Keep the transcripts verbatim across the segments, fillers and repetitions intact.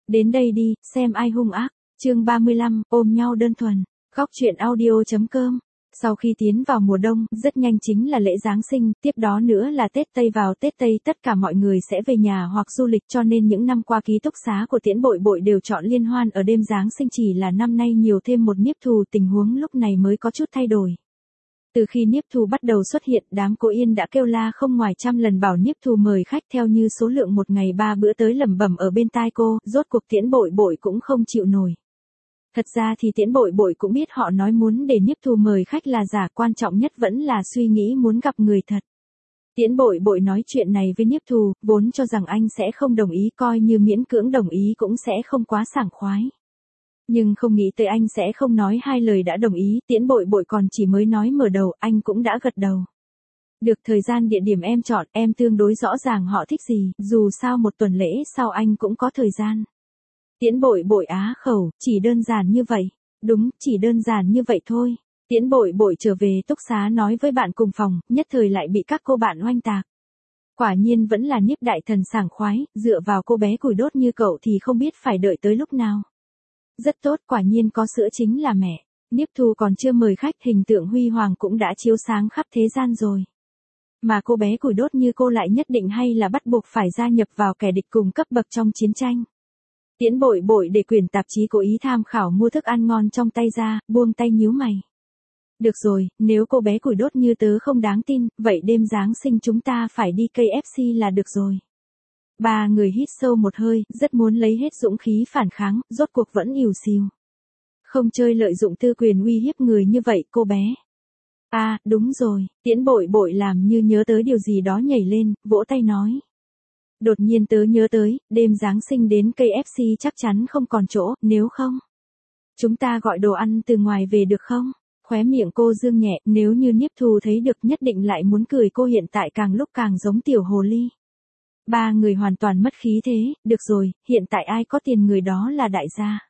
Đến đây đi, xem ai hung ác. Chương ba mươi lăm, ôm nhau đơn thuần. Góc truyện audio.com. Sau khi tiến vào mùa đông, rất nhanh chính là lễ Giáng sinh, tiếp đó nữa là Tết Tây. Vào Tết Tây tất cả mọi người sẽ về nhà hoặc du lịch, cho nên những năm qua ký túc xá của Tiễn Bội Bội đều chọn liên hoan ở đêm Giáng sinh, chỉ là năm nay nhiều thêm một Niếp Thù, tình huống lúc này mới có chút thay đổi. Từ khi Niếp Thù bắt đầu xuất hiện, đám Cô Yên đã kêu la không ngoài trăm lần bảo Niếp Thù mời khách, theo như số lượng một ngày ba bữa tới lẩm bẩm ở bên tai cô, rốt cuộc Tiễn Bội Bội cũng không chịu nổi. Thật ra thì Tiễn Bội Bội cũng biết họ nói muốn để Niếp Thù mời khách là giả, quan trọng nhất vẫn là suy nghĩ muốn gặp người thật. Tiễn Bội Bội nói chuyện này với Niếp Thù, vốn cho rằng anh sẽ không đồng ý, coi như miễn cưỡng đồng ý cũng sẽ không quá sảng khoái. Nhưng không nghĩ tới anh sẽ không nói hai lời đã đồng ý, Tiễn Bội Bội còn chỉ mới nói mở đầu, anh cũng đã gật đầu. Được, thời gian địa điểm em chọn, em tương đối rõ ràng họ thích gì, dù sao một tuần lễ sau anh cũng có thời gian. Tiễn Bội Bội á khẩu, chỉ đơn giản như vậy. Đúng, chỉ đơn giản như vậy thôi. Tiễn Bội Bội trở về túc xá nói với bạn cùng phòng, nhất thời lại bị các cô bạn oanh tạc. Quả nhiên vẫn là Niếp đại thần sảng khoái, dựa vào cô bé củi đốt như cậu thì không biết phải đợi tới lúc nào. Rất tốt, quả nhiên có sữa chính là mẹ. Niếp Thù còn chưa mời khách, hình tượng huy hoàng cũng đã chiếu sáng khắp thế gian rồi. Mà cô bé củi đốt như cô lại nhất định hay là bắt buộc phải gia nhập vào kẻ địch cùng cấp bậc trong chiến tranh. Tiễn Bội Bội để quyển tạp chí cố ý tham khảo mua thức ăn ngon trong tay ra, buông tay nhíu mày. Được rồi, nếu cô bé củi đốt như tớ không đáng tin, vậy đêm Giáng sinh chúng ta phải đi ca ép xê là được rồi. Ba người hít sâu một hơi, rất muốn lấy hết dũng khí phản kháng, rốt cuộc vẫn ỉu xìu. Không chơi lợi dụng tư quyền uy hiếp người như vậy, cô bé. À, đúng rồi, Tiễn Bội Bội làm như nhớ tới điều gì đó nhảy lên, vỗ tay nói. Đột nhiên tớ nhớ tới, đêm Giáng sinh đến ca ép xê chắc chắn không còn chỗ, nếu không. Chúng ta gọi đồ ăn từ ngoài về được không? Khóe miệng cô dương nhẹ, nếu như Niếp Thù thấy được nhất định lại muốn cười, cô hiện tại càng lúc càng giống tiểu hồ ly. Ba người hoàn toàn mất khí thế, được rồi, hiện tại ai có tiền người đó là đại gia.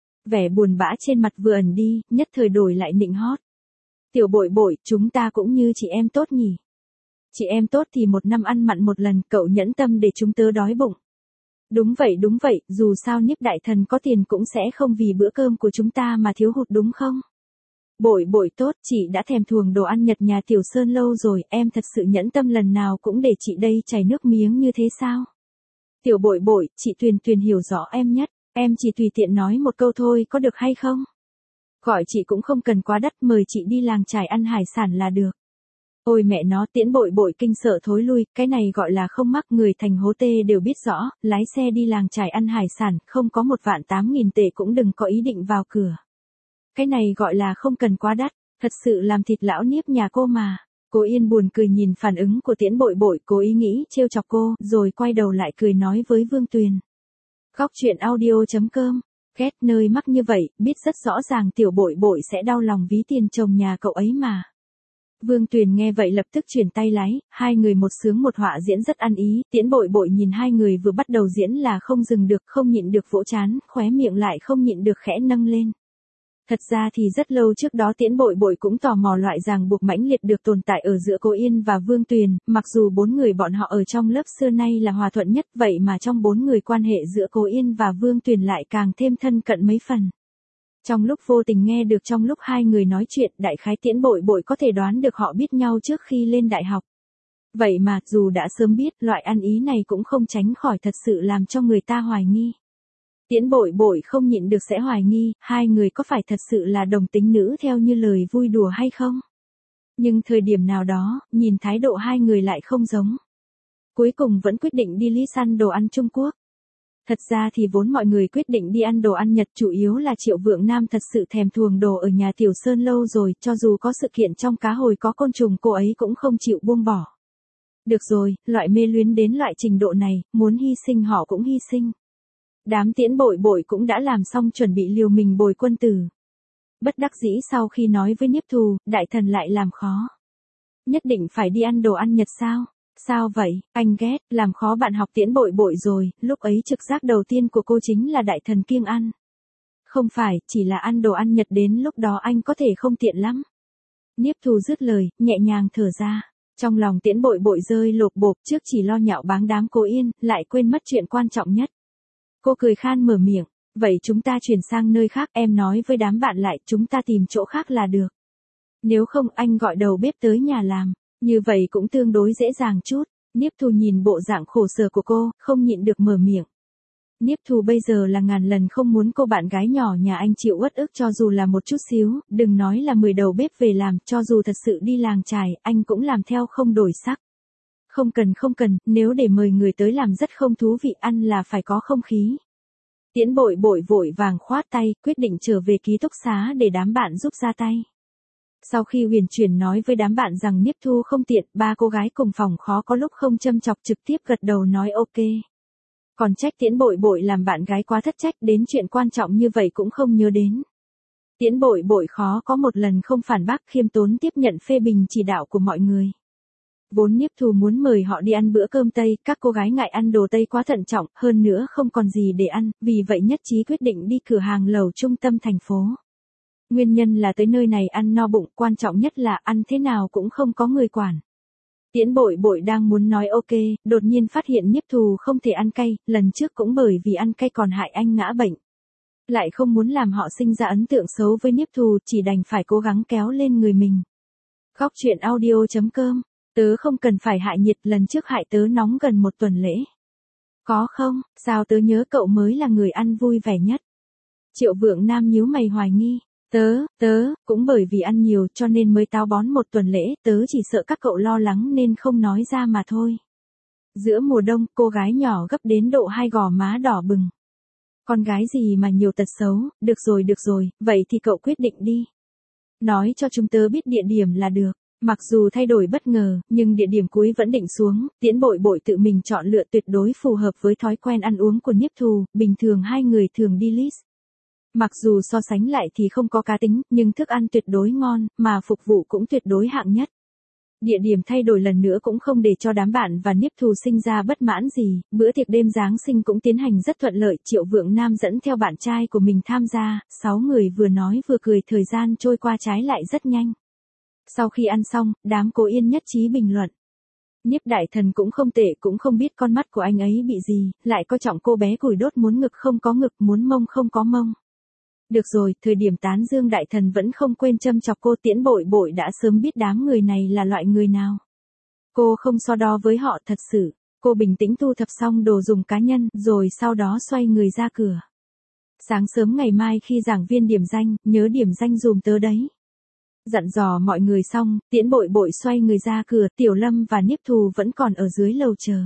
Vẻ buồn bã trên mặt vừa ẩn đi, nhất thời đổi lại nịnh hót. Tiểu Bội Bội, chúng ta cũng như chị em tốt nhỉ. Chị em tốt thì một năm ăn mặn một lần, cậu nhẫn tâm để chúng tớ đói bụng. Đúng vậy đúng vậy, dù sao Niếp đại thần có tiền cũng sẽ không vì bữa cơm của chúng ta mà thiếu hụt đúng không? Bội Bội tốt, chị đã thèm thuồng đồ ăn Nhật nhà Tiểu Sơn lâu rồi, em thật sự nhẫn tâm lần nào cũng để chị đây chảy nước miếng như thế sao? Tiểu Bội Bội, chị Tuyền Tuyền hiểu rõ em nhất, em chỉ tùy tiện nói một câu thôi có được hay không? Gọi chị cũng không cần quá đắt, mời chị đi làng chài ăn hải sản là được. Ôi mẹ nó, Tiễn Bội Bội kinh sợ thối lui, cái này gọi là không mắc, người thành hố tê đều biết rõ, lái xe đi làng chài ăn hải sản, không có một vạn tám nghìn tệ cũng đừng có ý định vào cửa. Cái này gọi là không cần quá đắt, thật sự làm thịt lão Niếp nhà cô mà. Cô Yên buồn cười nhìn phản ứng của Tiễn Bội Bội, cố ý nghĩ trêu chọc cô, rồi quay đầu lại cười nói với Vương Tuyền. Góc truyện audio.com. Ghét nơi mắc như vậy, biết rất rõ ràng Tiểu Bội Bội sẽ đau lòng ví tiền chồng nhà cậu ấy mà. Vương Tuyền nghe vậy lập tức chuyển tay lái, hai người một sướng một họa diễn rất ăn ý, Tiễn Bội Bội nhìn hai người vừa bắt đầu diễn là không dừng được, không nhịn được vỗ trán, khóe miệng lại không nhịn được khẽ nâng lên. Thật ra thì rất lâu trước đó Tiễn Bội Bội cũng tò mò loại ràng buộc mãnh liệt được tồn tại ở giữa Cô Yên và Vương Tuyền, mặc dù bốn người bọn họ ở trong lớp xưa nay là hòa thuận nhất, vậy mà trong bốn người quan hệ giữa Cô Yên và Vương Tuyền lại càng thêm thân cận mấy phần. Trong lúc vô tình nghe được trong lúc hai người nói chuyện, đại khái Tiễn Bội Bội có thể đoán được họ biết nhau trước khi lên đại học. Vậy mà, dù đã sớm biết, loại ăn ý này cũng không tránh khỏi thật sự làm cho người ta hoài nghi. Tiễn Bội Bội không nhịn được sẽ hoài nghi, hai người có phải thật sự là đồng tính nữ theo như lời vui đùa hay không? Nhưng thời điểm nào đó, nhìn thái độ hai người lại không giống. Cuối cùng vẫn quyết định đi Ly săn đồ ăn Trung Quốc. Thật ra thì vốn mọi người quyết định đi ăn đồ ăn Nhật chủ yếu là Triệu Vượng Nam thật sự thèm thuồng đồ ở nhà Tiểu Sơn lâu rồi, cho dù có sự kiện trong cá hồi có côn trùng cô ấy cũng không chịu buông bỏ. Được rồi, loại mê luyến đến loại trình độ này, muốn hy sinh họ cũng hy sinh. Đám Tiễn Bội Bội cũng đã làm xong chuẩn bị liều mình bồi quân tử. Bất đắc dĩ sau khi nói với Niếp Thù, đại thần lại làm khó. Nhất định phải đi ăn đồ ăn Nhật sao? Sao vậy, anh ghét, làm khó bạn học Tiễn Bội Bội rồi, lúc ấy trực giác đầu tiên của cô chính là đại thần kiêng ăn. Không phải, chỉ là ăn đồ ăn Nhật đến lúc đó anh có thể không tiện lắm. Niếp Thù dứt lời, nhẹ nhàng thở ra. Trong lòng Tiễn Bội Bội rơi lột bột, trước chỉ lo nhạo báng đám Cô Yên, lại quên mất chuyện quan trọng nhất. Cô cười khan mở miệng, vậy chúng ta chuyển sang nơi khác, em nói với đám bạn lại, chúng ta tìm chỗ khác là được. Nếu không anh gọi đầu bếp tới nhà làm, như vậy cũng tương đối dễ dàng chút. Niếp Thu nhìn bộ dạng khổ sở của cô, không nhịn được mở miệng. Niếp Thu bây giờ là ngàn lần không muốn cô bạn gái nhỏ nhà anh chịu uất ức cho dù là một chút xíu, đừng nói là mười đầu bếp về làm, cho dù thật sự đi làng chài, anh cũng làm theo không đổi sắc. Không cần không cần, nếu để mời người tới làm rất không thú vị, ăn là phải có không khí. Tiễn Bội Bội vội vàng khoát tay, quyết định trở về ký túc xá để đám bạn giúp ra tay. Sau khi huyền chuyển nói với đám bạn rằng Niếp Thu không tiện, ba cô gái cùng phòng khó có lúc không châm chọc trực tiếp gật đầu nói ok. Còn trách Tiễn Bội Bội làm bạn gái quá thất trách, đến chuyện quan trọng như vậy cũng không nhớ đến. Tiễn Bội Bội khó có một lần không phản bác, khiêm tốn tiếp nhận phê bình chỉ đạo của mọi người. Vốn Niếp Thu muốn mời họ đi ăn bữa cơm Tây, các cô gái ngại ăn đồ Tây quá thận trọng, hơn nữa không còn gì để ăn, vì vậy nhất trí quyết định đi cửa hàng lẩu trung tâm thành phố. Nguyên nhân là tới nơi này ăn no bụng, quan trọng nhất là ăn thế nào cũng không có người quản. Tiễn Bội Bội đang muốn nói ok, đột nhiên phát hiện Niếp Thu không thể ăn cay, lần trước cũng bởi vì ăn cay còn hại anh ngã bệnh. Lại không muốn làm họ sinh ra ấn tượng xấu với Niếp Thu, chỉ đành phải cố gắng kéo lên người mình. Góc truyện audio chấm com, tớ không cần phải hại nhiệt, lần trước hại tớ nóng gần một tuần lễ. Có không, sao tớ nhớ cậu mới là người ăn vui vẻ nhất. Triệu Vượng Nam nhíu mày hoài nghi. Tớ, tớ, cũng bởi vì ăn nhiều cho nên mới táo bón một tuần lễ, tớ chỉ sợ các cậu lo lắng nên không nói ra mà thôi. Giữa mùa đông, cô gái nhỏ gấp đến độ hai gò má đỏ bừng. Con gái gì mà nhiều tật xấu, được rồi được rồi, vậy thì cậu quyết định đi. Nói cho chúng tớ biết địa điểm là được. Mặc dù thay đổi bất ngờ, nhưng địa điểm cuối vẫn định xuống, Tiễn Bội Bội tự mình chọn lựa tuyệt đối phù hợp với thói quen ăn uống của Niếp Thu, bình thường hai người thường đi list. Mặc dù so sánh lại thì không có cá tính, nhưng thức ăn tuyệt đối ngon, mà phục vụ cũng tuyệt đối hạng nhất. Địa điểm thay đổi lần nữa cũng không để cho đám bạn và Niếp Thu sinh ra bất mãn gì, bữa tiệc đêm Giáng sinh cũng tiến hành rất thuận lợi, Triệu Vượng Nam dẫn theo bạn trai của mình tham gia, sáu người vừa nói vừa cười, thời gian trôi qua trái lại rất nhanh. Sau khi ăn xong, đám Cố Yên nhất trí bình luận. Niếp đại thần cũng không tệ, cũng không biết con mắt của anh ấy bị gì, lại coi trọng cô bé củi đốt, muốn ngực không có ngực, muốn mông không có mông. Được rồi, thời điểm tán dương đại thần vẫn không quên châm chọc cô. Tiễn Bội Bội đã sớm biết đám người này là loại người nào. Cô không so đo với họ thật sự, cô bình tĩnh thu thập xong đồ dùng cá nhân, rồi sau đó xoay người ra cửa. Sáng sớm ngày mai khi giảng viên điểm danh, nhớ điểm danh dùm tớ đấy. Dặn dò mọi người xong, Tiễn Bội Bội xoay người ra cửa, Tiểu Lâm và Niếp Thu vẫn còn ở dưới lầu chờ.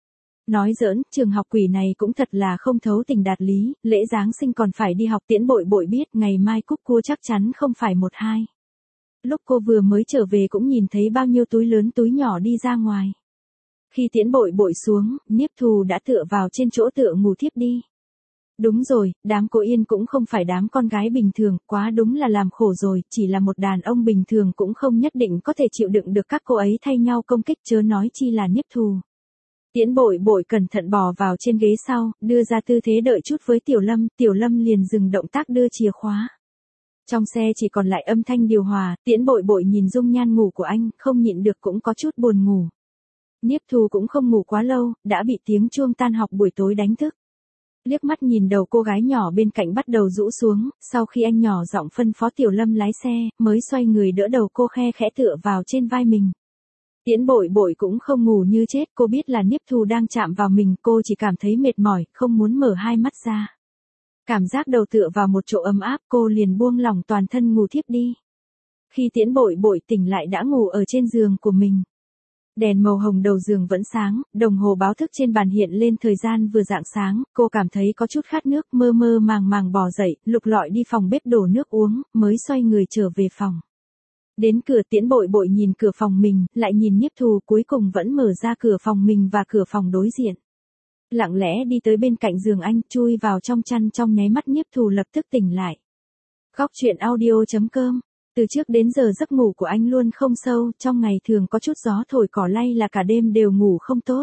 Nói giỡn, trường học quỷ này cũng thật là không thấu tình đạt lý, lễ Giáng sinh còn phải đi học. Tiễn Bội Bội biết ngày mai cúc cua chắc chắn không phải một hai. Lúc cô vừa mới trở về cũng nhìn thấy bao nhiêu túi lớn túi nhỏ đi ra ngoài. Khi Tiễn Bội Bội xuống, Niếp Thu đã tựa vào trên chỗ tựa ngủ thiếp đi. Đúng rồi, đám Cố Yên cũng không phải đám con gái bình thường, quá đúng là làm khổ rồi, chỉ là một đàn ông bình thường cũng không nhất định có thể chịu đựng được các cô ấy thay nhau công kích, chớ nói chi là Niếp Thu. Tiễn Bội Bội cẩn thận bò vào trên ghế sau, đưa ra tư thế đợi chút với Tiểu Lâm, Tiểu Lâm liền dừng động tác đưa chìa khóa. Trong xe chỉ còn lại âm thanh điều hòa, Tiễn Bội Bội nhìn dung nhan ngủ của anh, không nhịn được cũng có chút buồn ngủ. Niếp Thu cũng không ngủ quá lâu, đã bị tiếng chuông tan học buổi tối đánh thức. Liếc mắt nhìn đầu cô gái nhỏ bên cạnh bắt đầu rũ xuống, sau khi anh nhỏ giọng phân phó Tiểu Lâm lái xe, mới xoay người đỡ đầu cô khe khẽ tựa vào trên vai mình. Tiễn Bội Bội cũng không ngủ như chết, cô biết là Niếp Thu đang chạm vào mình, cô chỉ cảm thấy mệt mỏi, không muốn mở hai mắt ra. Cảm giác đầu tựa vào một chỗ ấm áp, cô liền buông lỏng toàn thân ngủ thiếp đi. Khi Tiễn Bội Bội tỉnh lại đã ngủ ở trên giường của mình. Đèn màu hồng đầu giường vẫn sáng, đồng hồ báo thức trên bàn hiện lên thời gian vừa rạng sáng, cô cảm thấy có chút khát nước, mơ mơ màng màng bò dậy, lục lọi đi phòng bếp đổ nước uống, mới xoay người trở về phòng. Đến cửa, Tiễn Bội Bội nhìn cửa phòng mình, lại nhìn Niếp Thu, cuối cùng vẫn mở ra cửa phòng mình và cửa phòng đối diện. Lặng lẽ đi tới bên cạnh giường anh, chui vào trong chăn, trong nháy mắt Niếp Thu lập tức tỉnh lại. Góc truyện audio chấm com. Từ trước đến giờ giấc ngủ của anh luôn không sâu, trong ngày thường có chút gió thổi cỏ lay là cả đêm đều ngủ không tốt.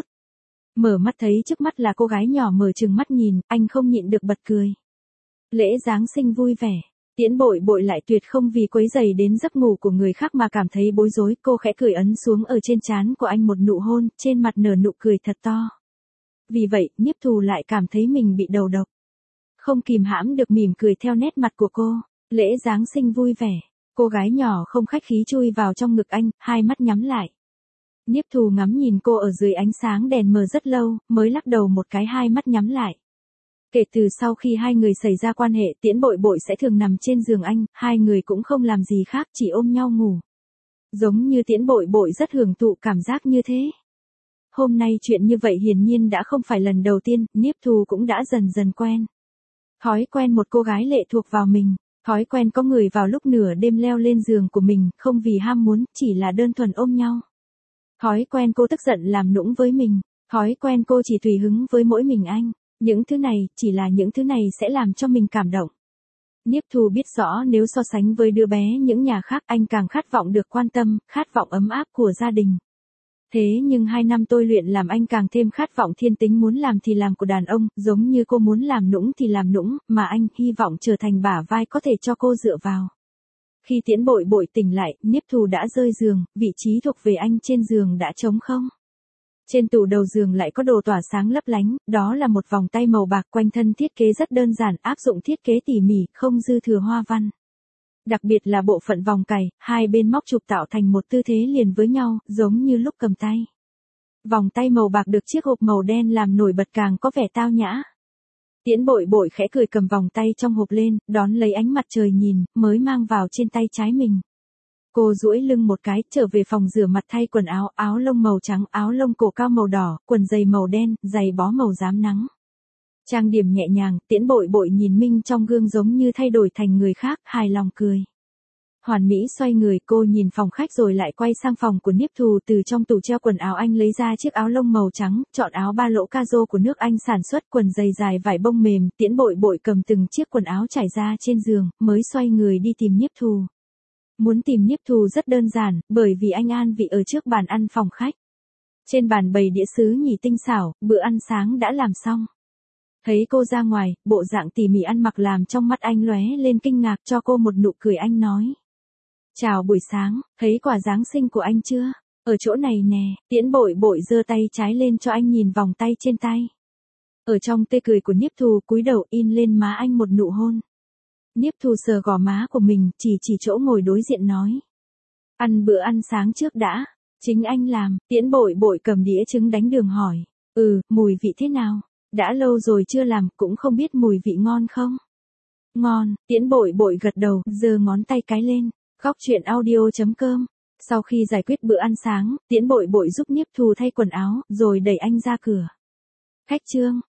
Mở mắt thấy trước mắt là cô gái nhỏ mở trừng mắt nhìn, anh không nhịn được bật cười. Lễ Giáng sinh vui vẻ. Tiễn Bội Bội lại tuyệt không vì quấy rầy đến giấc ngủ của người khác mà cảm thấy bối rối, cô khẽ cười ấn xuống ở trên trán của anh một nụ hôn, trên mặt nở nụ cười thật to. Vì vậy, Niếp Thù lại cảm thấy mình bị đầu độc. Không kìm hãm được mỉm cười theo nét mặt của cô. Lễ Giáng sinh vui vẻ. Cô gái nhỏ không khách khí chui vào trong ngực anh, hai mắt nhắm lại. Niếp Thù ngắm nhìn cô ở dưới ánh sáng đèn mờ rất lâu, mới lắc đầu một cái, hai mắt nhắm lại. Kể từ sau khi hai người xảy ra quan hệ, Tiễn Bội Bội sẽ thường nằm trên giường anh, hai người cũng không làm gì khác, chỉ ôm nhau ngủ. Giống như Tiễn Bội Bội rất hưởng thụ cảm giác như thế. Hôm nay chuyện như vậy hiển nhiên đã không phải lần đầu tiên, Niếp Thù cũng đã dần dần quen. Thói quen một cô gái lệ thuộc vào mình, thói quen có người vào lúc nửa đêm leo lên giường của mình, không vì ham muốn, chỉ là đơn thuần ôm nhau. Thói quen cô tức giận làm nũng với mình, thói quen cô chỉ tùy hứng với mỗi mình anh. Những thứ này, chỉ là những thứ này sẽ làm cho mình cảm động. Niếp Thù biết rõ nếu so sánh với đứa bé những nhà khác, anh càng khát vọng được quan tâm, khát vọng ấm áp của gia đình. Thế nhưng hai năm tôi luyện làm anh càng thêm khát vọng thiên tính, muốn làm thì làm của đàn ông, giống như cô muốn làm nũng thì làm nũng, mà anh hy vọng trở thành bả vai có thể cho cô dựa vào. Khi Tiễn Bội Bội tỉnh lại, Niếp Thù đã rơi giường, vị trí thuộc về anh trên giường đã trống không. Trên tủ đầu giường lại có đồ tỏa sáng lấp lánh, đó là một vòng tay màu bạc, quanh thân thiết kế rất đơn giản, áp dụng thiết kế tỉ mỉ, không dư thừa hoa văn. Đặc biệt là bộ phận vòng cài, hai bên móc chụp tạo thành một tư thế liền với nhau, giống như lúc cầm tay. Vòng tay màu bạc được chiếc hộp màu đen làm nổi bật, càng có vẻ tao nhã. Tiễn Bội Bội khẽ cười cầm vòng tay trong hộp lên, đón lấy ánh mặt trời nhìn, mới mang vào trên tay trái mình. Cô duỗi lưng một cái, trở về phòng rửa mặt thay quần áo, áo lông màu trắng, áo lông cổ cao màu đỏ, quần giày màu đen, giày bó màu rám nắng. Trang điểm nhẹ nhàng, Tiễn Bội Bội nhìn Minh trong gương giống như thay đổi thành người khác, hài lòng cười. Hoàn mỹ xoay người, cô nhìn phòng khách rồi lại quay sang phòng của Niếp Thù, từ trong tủ treo quần áo anh lấy ra chiếc áo lông màu trắng, chọn áo ba lỗ cazo của nước Anh sản xuất, quần giày dài vải bông mềm, Tiễn Bội Bội cầm từng chiếc quần áo trải ra trên giường, mới xoay người đi tìm Niếp Thù. Muốn tìm Niếp Thù rất đơn giản, bởi vì anh an vị ở trước bàn ăn phòng khách. Trên bàn bày đĩa sứ nhì tinh xảo, bữa ăn sáng đã làm xong. Thấy cô ra ngoài, bộ dạng tỉ mỉ ăn mặc làm trong mắt anh lóe lên kinh ngạc, cho cô một nụ cười, anh nói. Chào buổi sáng, thấy quà Giáng sinh của anh chưa? Ở chỗ này nè, Tiễn Bội Bội giơ tay trái lên cho anh nhìn vòng tay trên tay. Ở trong tê cười của Niếp Thù, cúi đầu in lên má anh một nụ hôn. Niếp Thù sờ gò má của mình, chỉ chỉ chỗ ngồi đối diện nói. Ăn bữa ăn sáng trước đã, chính anh làm. Tiễn Bội Bội cầm đĩa trứng đánh đường hỏi. Ừ, mùi vị thế nào? Đã lâu rồi chưa làm, cũng không biết mùi vị ngon không? Ngon, Tiễn Bội Bội gật đầu, giơ ngón tay cái lên. Góc truyện audio chấm com. Sau khi giải quyết bữa ăn sáng, Tiễn Bội Bội giúp Niếp Thù thay quần áo, rồi đẩy anh ra cửa. Khách trương.